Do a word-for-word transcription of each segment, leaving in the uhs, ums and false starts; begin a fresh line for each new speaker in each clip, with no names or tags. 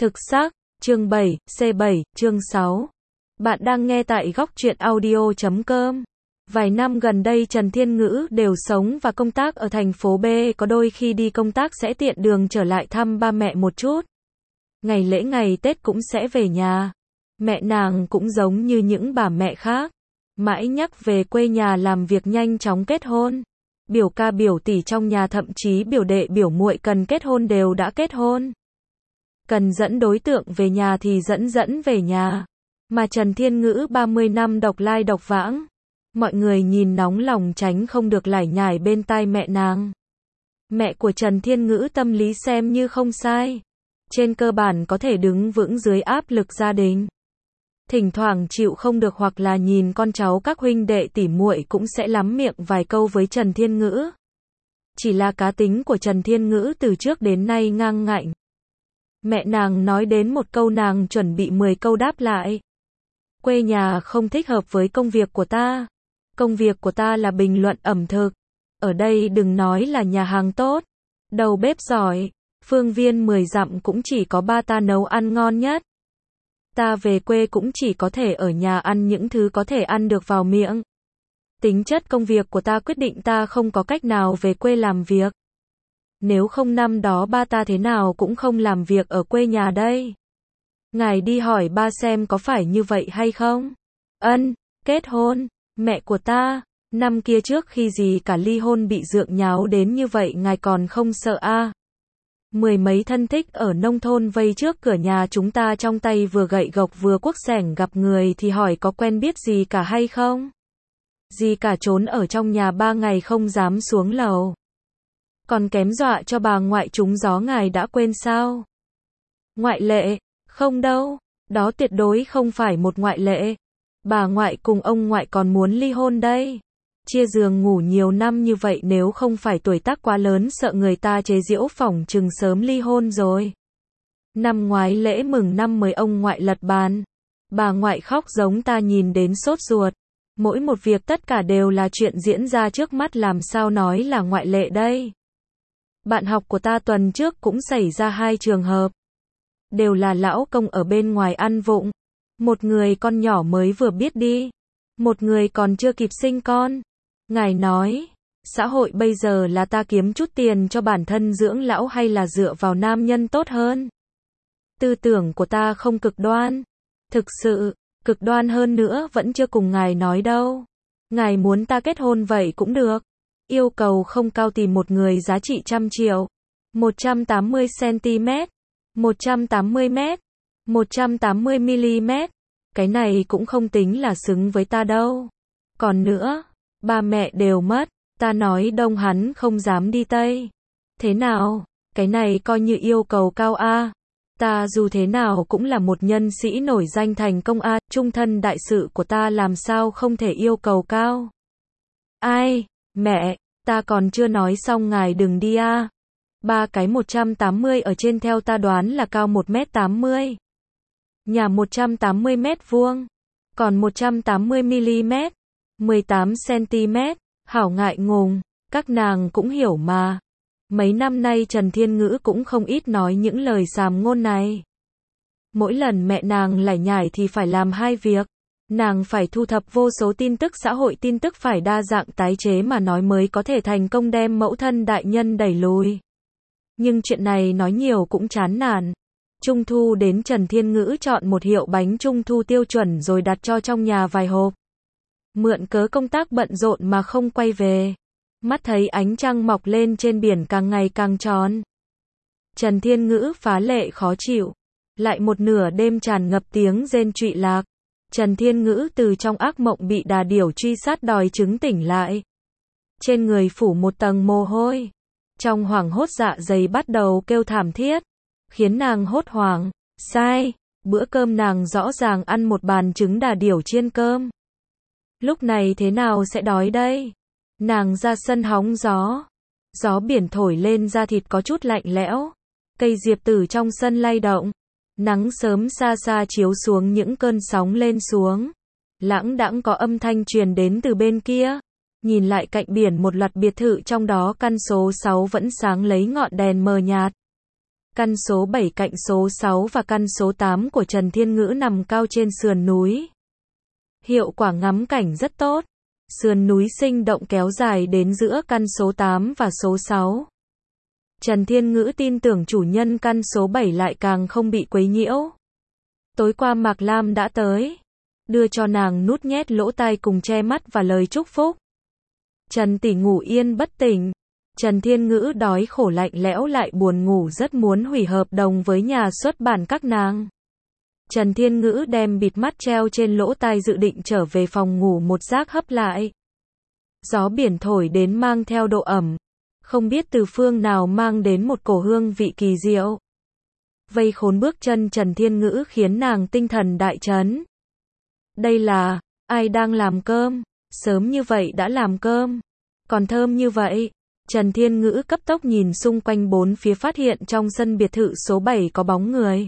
Thực xác, chương bảy, C bảy, chương sáu. Bạn đang nghe tại góc truyện audio chấm com. Vài năm gần đây Trần Thiên Ngữ đều sống và công tác ở thành phố B, có đôi khi đi công tác sẽ tiện đường trở lại thăm ba mẹ một chút. Ngày lễ ngày Tết cũng sẽ về nhà. Mẹ nàng cũng giống như những bà mẹ khác, mãi nhắc về quê nhà làm việc nhanh chóng kết hôn. Biểu ca biểu tỷ trong nhà, thậm chí biểu đệ biểu muội cần kết hôn đều đã kết hôn. Cần dẫn đối tượng về nhà thì dẫn dẫn về nhà. Mà Trần Thiên Ngữ ba mươi năm độc lai độc vãng. Mọi người nhìn nóng lòng tránh không được lải nhải bên tai mẹ nàng. Mẹ của Trần Thiên Ngữ tâm lý xem như không sai. Trên cơ bản có thể đứng vững dưới áp lực gia đình. Thỉnh thoảng chịu không được hoặc là nhìn con cháu các huynh đệ tỷ muội cũng sẽ lắm miệng vài câu với Trần Thiên Ngữ. Chỉ là cá tính của Trần Thiên Ngữ từ trước đến nay ngang ngạnh. Mẹ nàng nói đến một câu nàng chuẩn bị mười câu đáp lại. Quê nhà không thích hợp với công việc của ta. Công việc của ta là bình luận ẩm thực. Ở đây đừng nói là nhà hàng tốt, đầu bếp giỏi, phương viên mười dặm cũng chỉ có ba ta nấu ăn ngon nhất. Ta về quê cũng chỉ có thể ở nhà ăn những thứ có thể ăn được vào miệng. Tính chất công việc của ta quyết định ta không có cách nào về quê làm việc. Nếu không năm đó ba ta thế nào cũng không làm việc ở quê nhà đây. Ngài đi hỏi ba xem có phải như vậy hay không? Ân, kết hôn, mẹ của ta, năm kia trước khi gì cả ly hôn bị dượng nháo đến như vậy ngài còn không sợ a? À? Mười mấy thân thích ở nông thôn vây trước cửa nhà chúng ta trong tay vừa gậy gộc vừa cuốc xẻng, gặp người thì hỏi có quen biết gì cả hay không? Gì cả trốn ở trong nhà ba ngày không dám xuống lầu. Còn kém dọa cho bà ngoại trúng gió, ngài đã quên sao? Ngoại lệ, không đâu, đó tuyệt đối không phải một ngoại lệ. Bà ngoại cùng ông ngoại còn muốn ly hôn đây. Chia giường ngủ nhiều năm như vậy nếu không phải tuổi tác quá lớn sợ người ta chế giễu phỏng chừng sớm ly hôn rồi. Năm ngoái lễ mừng năm mới ông ngoại lật bàn. Bà ngoại khóc giống ta nhìn đến sốt ruột. Mỗi một việc tất cả đều là chuyện diễn ra trước mắt, làm sao nói là ngoại lệ đây. Bạn học của ta tuần trước cũng xảy ra hai trường hợp. Đều là lão công ở bên ngoài ăn vụng. Một người con nhỏ mới vừa biết đi. Một người còn chưa kịp sinh con. Ngài nói, xã hội bây giờ là ta kiếm chút tiền cho bản thân dưỡng lão hay là dựa vào nam nhân tốt hơn? Tư tưởng của ta không cực đoan. Thực sự, cực đoan hơn nữa vẫn chưa cùng ngài nói đâu. Ngài muốn ta kết hôn vậy cũng được. Yêu cầu không cao, tìm một người giá trị trăm triệu. một trăm tám mươi xăng-ti-mét, một trăm tám mươi mét, một trăm tám mươi mi-li-mét. Cái này cũng không tính là xứng với ta đâu. Còn nữa, ba mẹ đều mất, ta nói đông hắn không dám đi tây. Thế nào, cái này coi như yêu cầu cao a? À? Ta dù thế nào cũng là một nhân sĩ nổi danh thành công a, à, trung thân đại sự của ta làm sao không thể yêu cầu cao. Ai, mẹ, ta còn chưa nói xong ngài đừng đi a. À. Ba cái một trăm tám mươi ở trên theo ta đoán là cao một mét tám mươi. Nhà một trăm tám mươi mét vuông, còn một trăm tám mươi mi-li-mét, mười tám xăng-ti-mét, hảo ngại ngùng, các nàng cũng hiểu mà. Mấy năm nay Trần Thiên Ngữ cũng không ít nói những lời sàm ngôn này. Mỗi lần mẹ nàng lải nhải thì phải làm hai việc. Nàng phải thu thập vô số tin tức xã hội, tin tức phải đa dạng tái chế mà nói mới có thể thành công đem mẫu thân đại nhân đẩy lùi. Nhưng chuyện này nói nhiều cũng chán nản. Trung thu đến Trần Thiên Ngữ chọn một hiệu bánh trung thu tiêu chuẩn rồi đặt cho trong nhà vài hộp. Mượn cớ công tác bận rộn mà không quay về. Mắt thấy ánh trăng mọc lên trên biển càng ngày càng tròn. Trần Thiên Ngữ phá lệ khó chịu. Lại một nửa đêm tràn ngập tiếng rên trụy lạc. Trần Thiên Ngữ từ trong ác mộng bị đà điểu truy sát đòi trứng tỉnh lại. Trên người phủ một tầng mồ hôi. Trong hoảng hốt dạ dày bắt đầu kêu thảm thiết. Khiến nàng hốt hoảng. Sai, bữa cơm nàng rõ ràng ăn một bàn trứng đà điểu chiên cơm. Lúc này thế nào sẽ đói đây? Nàng ra sân hóng gió. Gió biển thổi lên da thịt có chút lạnh lẽo. Cây diệp tử trong sân lay động. Nắng sớm xa xa chiếu xuống, những cơn sóng lên xuống. Lãng đãng có âm thanh truyền đến từ bên kia. Nhìn lại cạnh biển một loạt biệt thự trong đó căn số sáu vẫn sáng lấy ngọn đèn mờ nhạt. Căn số bảy cạnh số sáu và căn số tám của Trần Thiên Ngữ nằm cao trên sườn núi. Hiệu quả ngắm cảnh rất tốt. Sườn núi sinh động kéo dài đến giữa căn số tám và số sáu. Trần Thiên Ngữ tin tưởng chủ nhân căn số bảy lại càng không bị quấy nhiễu. Tối qua Mạc Lam đã tới, đưa cho nàng nút nhét lỗ tai cùng che mắt và lời chúc phúc. Trần tỷ ngủ yên bất tỉnh. Trần Thiên Ngữ đói khổ lạnh lẽo lại buồn ngủ rất muốn hủy hợp đồng với nhà xuất bản các nàng. Trần Thiên Ngữ đem bịt mắt treo trên lỗ tai dự định trở về phòng ngủ một giấc hấp lại. Gió biển thổi đến mang theo độ ẩm, không biết từ phương nào mang đến một cổ hương vị kỳ diệu. Vây khốn bước chân Trần Thiên Ngữ khiến nàng tinh thần đại chấn. Đây là, ai đang làm cơm? Sớm như vậy đã làm cơm, còn thơm như vậy. Trần Thiên Ngữ cấp tốc nhìn xung quanh bốn phía phát hiện trong sân biệt thự số bảy có bóng người.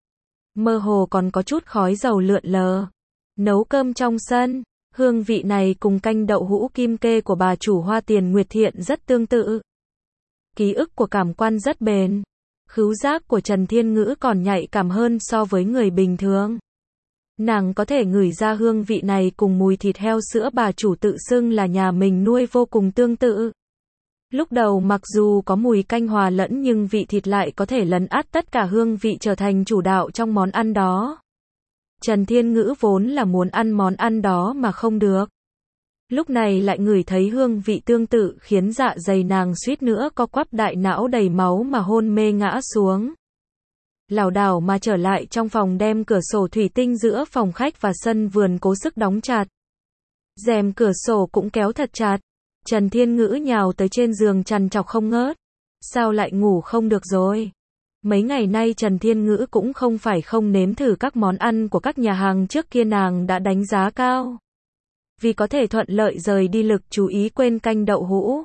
Mơ hồ còn có chút khói dầu lượn lờ. Nấu cơm trong sân, hương vị này cùng canh đậu hũ kim kê của bà chủ Hoa Tiền Nguyệt Thiện rất tương tự. Ký ức của cảm quan rất bền. Khứu giác của Trần Thiên Ngữ còn nhạy cảm hơn so với người bình thường. Nàng có thể ngửi ra hương vị này cùng mùi thịt heo sữa bà chủ tự xưng là nhà mình nuôi vô cùng tương tự. Lúc đầu mặc dù có mùi canh hòa lẫn nhưng vị thịt lại có thể lấn át tất cả hương vị trở thành chủ đạo trong món ăn đó. Trần Thiên Ngữ vốn là muốn ăn món ăn đó mà không được. Lúc này lại ngửi thấy hương vị tương tự khiến dạ dày nàng suýt nữa co quắp đại não đầy máu mà hôn mê ngã xuống. Lảo đảo mà trở lại trong phòng đem cửa sổ thủy tinh giữa phòng khách và sân vườn cố sức đóng chặt. Rèm cửa sổ cũng kéo thật chặt. Trần Thiên Ngữ nhào tới trên giường trằn trọc không ngớt. Sao lại ngủ không được rồi? Mấy ngày nay Trần Thiên Ngữ cũng không phải không nếm thử các món ăn của các nhà hàng trước kia nàng đã đánh giá cao. Vì có thể thuận lợi rời đi lực chú ý quên canh đậu hũ.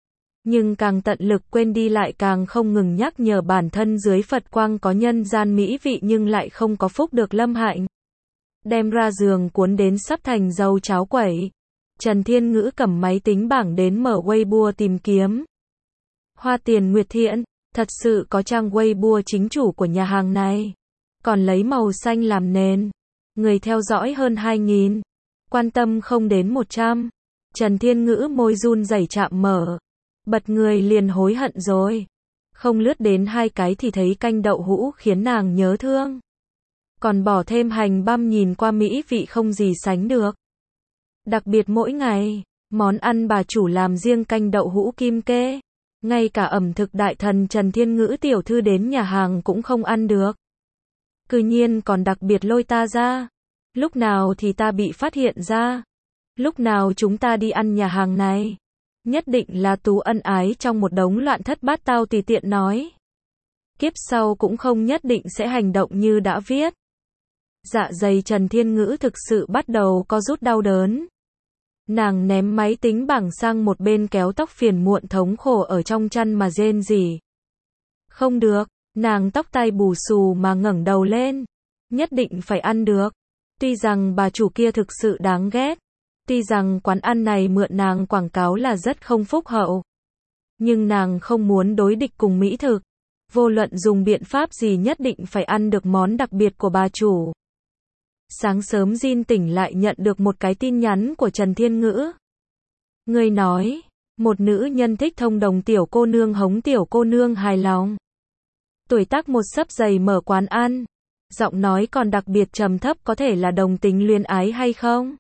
Nhưng càng tận lực quên đi lại càng không ngừng nhắc nhở bản thân dưới Phật quang có nhân gian mỹ vị nhưng lại không có phúc được lâm hạnh. Đem ra giường cuốn đến sắp thành dầu cháo quẩy. Trần Thiên Ngữ cầm máy tính bảng đến mở Weibo tìm kiếm. Hoa Tiền Nguyệt Thiện, thật sự có trang Weibo chính chủ của nhà hàng này. Còn lấy màu xanh làm nền. Người theo dõi hơn hai nghìn. Quan tâm không đến một trăm. Trần Thiên Ngữ môi run rẩy chạm mở. Bật người liền hối hận rồi. Không lướt đến hai cái thì thấy canh đậu hũ khiến nàng nhớ thương. Còn bỏ thêm hành băm nhìn qua mỹ vị không gì sánh được. Đặc biệt mỗi ngày, món ăn bà chủ làm riêng canh đậu hũ kim kê. Ngay cả ẩm thực đại thần Trần Thiên Ngữ tiểu thư đến nhà hàng cũng không ăn được. Cư nhiên còn đặc biệt lôi ta ra. Lúc nào thì ta bị phát hiện ra? Lúc nào chúng ta đi ăn nhà hàng này? Nhất định là Tú ân ái trong một đống loạn thất bát tao tùy tiện nói. Kiếp sau cũng không nhất định sẽ hành động như đã viết. Dạ dày Trần Thiên Ngữ thực sự bắt đầu có rút đau đớn. Nàng ném máy tính bảng sang một bên kéo tóc phiền muộn thống khổ ở trong chăn mà rên rỉ. Không được, nàng tóc tai bù xù mà ngẩng đầu lên. Nhất định phải ăn được. Tuy rằng bà chủ kia thực sự đáng ghét. Tuy rằng quán ăn này mượn nàng quảng cáo là rất không phúc hậu. Nhưng nàng không muốn đối địch cùng mỹ thực. Vô luận dùng biện pháp gì nhất định phải ăn được món đặc biệt của bà chủ. Sáng sớm Jin tỉnh lại nhận được một cái tin nhắn của Trần Thiên Ngữ. Người nói, một nữ nhân thích thông đồng tiểu cô nương hống tiểu cô nương hài lòng. Tuổi tác một xấp giày mở quán ăn. Giọng nói còn đặc biệt trầm thấp có thể là đồng tính luyến ái hay không?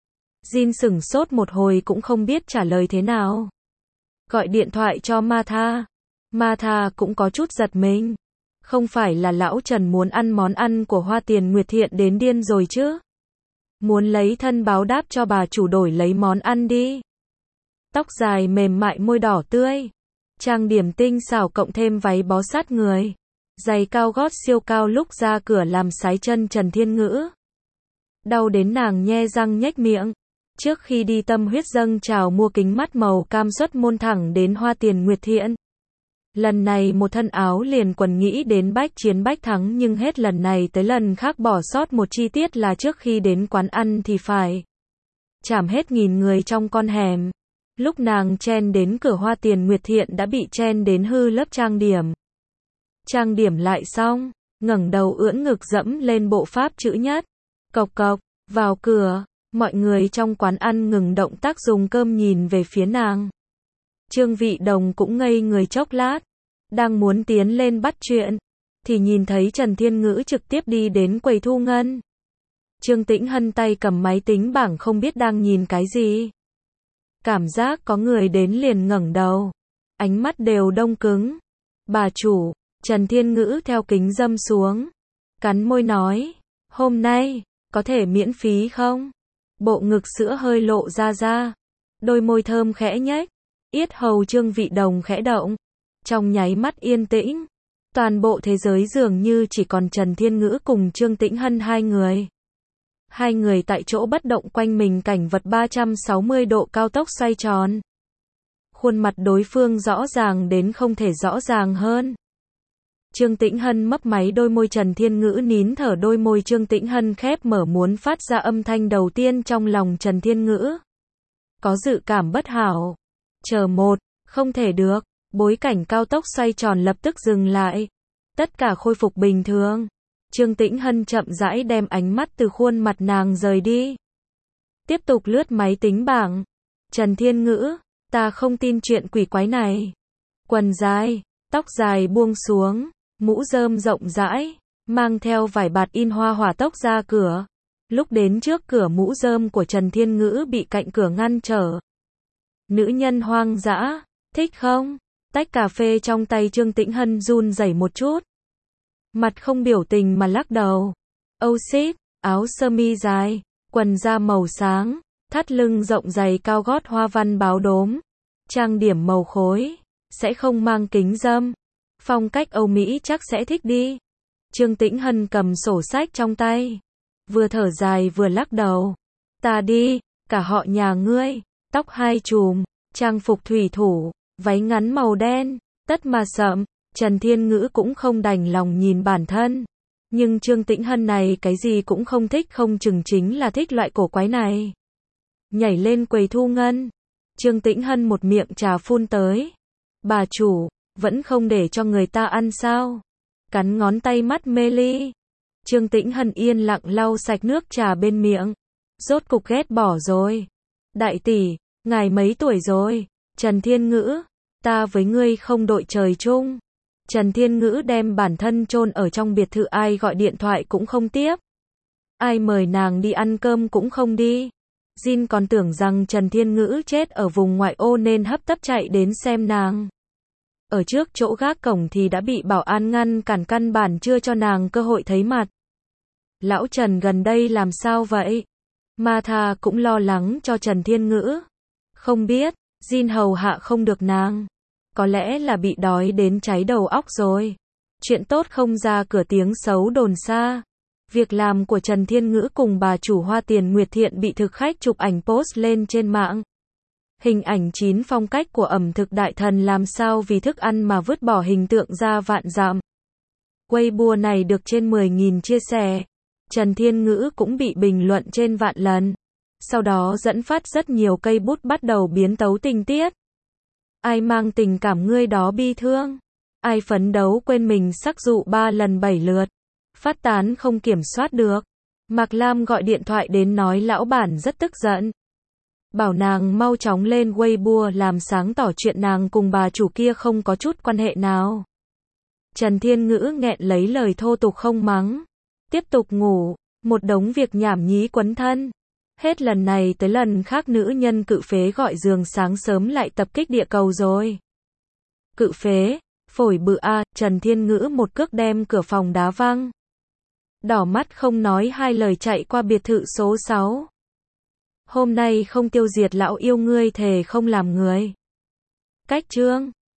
Jin sửng sốt một hồi cũng không biết trả lời thế nào. Gọi điện thoại cho Martha. Martha cũng có chút giật mình. Không phải là lão Trần muốn ăn món ăn của Hoa Tiền Nguyệt Thiện đến điên rồi chứ? Muốn lấy thân báo đáp cho bà chủ đổi lấy món ăn đi. Tóc dài mềm mại môi đỏ tươi. Trang điểm tinh xảo cộng thêm váy bó sát người. Giày cao gót siêu cao lúc ra cửa làm sái chân Trần Thiên Ngữ. Đau đến nàng nhe răng nhếch miệng. Trước khi đi tâm huyết dâng trào mua kính mắt màu cam xuất môn thẳng đến Hoa Tiền Nguyệt Thiện. Lần này một thân áo liền quần nghĩ đến bách chiến bách thắng nhưng hết lần này tới lần khác bỏ sót một chi tiết là trước khi đến quán ăn thì phải chảm hết nghìn người trong con hẻm. Lúc nàng chen đến cửa Hoa Tiền Nguyệt Thiện đã bị chen đến hư lớp trang điểm. Trang điểm lại xong, ngẩng đầu ưỡn ngực dẫm lên bộ pháp chữ nhất. Cộc cộc, vào cửa, mọi người trong quán ăn ngừng động tác dùng cơm nhìn về phía nàng. Trương Vị Đồng cũng ngây người chốc lát, đang muốn tiến lên bắt chuyện, thì nhìn thấy Trần Thiên Ngữ trực tiếp đi đến quầy thu ngân. Trương Tĩnh Hân tay cầm máy tính bảng không biết đang nhìn cái gì. Cảm giác có người đến liền ngẩng đầu, ánh mắt đều đông cứng. Bà chủ, Trần Thiên Ngữ theo kính dâm xuống, cắn môi nói, hôm nay, có thể miễn phí không? Bộ ngực sữa hơi lộ ra ra, đôi môi thơm khẽ nhếch, yết hầu Trương Vị Đồng khẽ động. Trong nháy mắt yên tĩnh, toàn bộ thế giới dường như chỉ còn Trần Thiên Ngữ cùng Trương Tĩnh Hân hai người. Hai người tại chỗ bất động, quanh mình cảnh vật ba trăm sáu mươi độ cao tốc xoay tròn. Khuôn mặt đối phương rõ ràng đến không thể rõ ràng hơn. Trương Tĩnh Hân mấp máy đôi môi, Trần Thiên Ngữ nín thở, đôi môi Trương Tĩnh Hân khép mở muốn phát ra âm thanh đầu tiên trong lòng Trần Thiên Ngữ. Có dự cảm bất hảo. Chờ một, không thể được. Bối cảnh cao tốc xoay tròn lập tức dừng lại. Tất cả khôi phục bình thường. Trương Tĩnh Hân chậm rãi đem ánh mắt từ khuôn mặt nàng rời đi. Tiếp tục lướt máy tính bảng. Trần Thiên Ngữ, ta không tin chuyện quỷ quái này. Quần dài, tóc dài buông xuống, mũ rơm rộng rãi, mang theo vải bạt in hoa hỏa tốc ra cửa. Lúc đến trước cửa, mũ rơm của Trần Thiên Ngữ bị cạnh cửa ngăn trở. Nữ nhân hoang dã, thích không? Tách cà phê trong tay Trương Tĩnh Hân run rẩy một chút. Mặt không biểu tình mà lắc đầu. Âu xít, áo sơ mi dài, quần da màu sáng, thắt lưng rộng dày cao gót hoa văn báo đốm, trang điểm màu khối, sẽ không mang kính râm. Phong cách Âu Mỹ chắc sẽ thích đi. Trương Tĩnh Hân cầm sổ sách trong tay, vừa thở dài vừa lắc đầu. Ta đi, cả họ nhà ngươi, tóc hai chùm, trang phục thủy thủ, váy ngắn màu đen, tất mà sậm. Trần Thiên Ngữ cũng không đành lòng nhìn bản thân. Nhưng Trương Tĩnh Hân này cái gì cũng không thích, không chừng chính là thích loại cổ quái này. Nhảy lên quầy thu ngân. Trương Tĩnh Hân một miệng trà phun tới. Bà chủ, vẫn không để cho người ta ăn sao? Cắn ngón tay mắt mê ly. Trương Tĩnh Hân yên lặng lau sạch nước trà bên miệng. Rốt cục ghét bỏ rồi. Đại tỷ, ngài mấy tuổi rồi? Trần Thiên Ngữ, ta với ngươi không đội trời chung. Trần Thiên Ngữ đem bản thân chôn ở trong biệt thự, ai gọi điện thoại cũng không tiếp. Ai mời nàng đi ăn cơm cũng không đi. Jin còn tưởng rằng Trần Thiên Ngữ chết ở vùng ngoại ô nên hấp tấp chạy đến xem nàng. Ở trước chỗ gác cổng thì đã bị bảo an ngăn cản, căn bản chưa cho nàng cơ hội thấy mặt. Lão Trần gần đây làm sao vậy? Martha cũng lo lắng cho Trần Thiên Ngữ. Không biết, Jin hầu hạ không được nàng. Có lẽ là bị đói đến cháy đầu óc rồi. Chuyện tốt không ra cửa, tiếng xấu đồn xa. Việc làm của Trần Thiên Ngữ cùng bà chủ Hoa Tiền Nguyệt Thiện bị thực khách chụp ảnh post lên trên mạng. Hình ảnh chín phong cách của ẩm thực đại thần làm sao vì thức ăn mà vứt bỏ hình tượng ra vạn dặm. Weibo này được trên mười nghìn chia sẻ. Trần Thiên Ngữ cũng bị bình luận trên vạn lần. Sau đó dẫn phát rất nhiều cây bút bắt đầu biến tấu tình tiết. Ai mang tình cảm ngươi đó bi thương. Ai phấn đấu quên mình sắc dụ ba lần bảy lượt. Phát tán không kiểm soát được. Mạc Lam gọi điện thoại đến nói lão bản rất tức giận. Bảo nàng mau chóng lên Weibo làm sáng tỏ chuyện nàng cùng bà chủ kia không có chút quan hệ nào. Trần Thiên Ngữ nghẹn lấy lời thô tục không mắng. Tiếp tục ngủ. Một đống việc nhảm nhí quấn thân. Hết lần này tới lần khác nữ nhân cự phế gọi giường sáng sớm lại tập kích địa cầu rồi. Cự phế, phổi bự a, Trần Thiên Ngữ một cước đem cửa phòng đá văng. Đỏ mắt không nói hai lời chạy qua biệt thự số sáu. Hôm nay không tiêu diệt lão yêu ngươi thề không làm người. Cách chương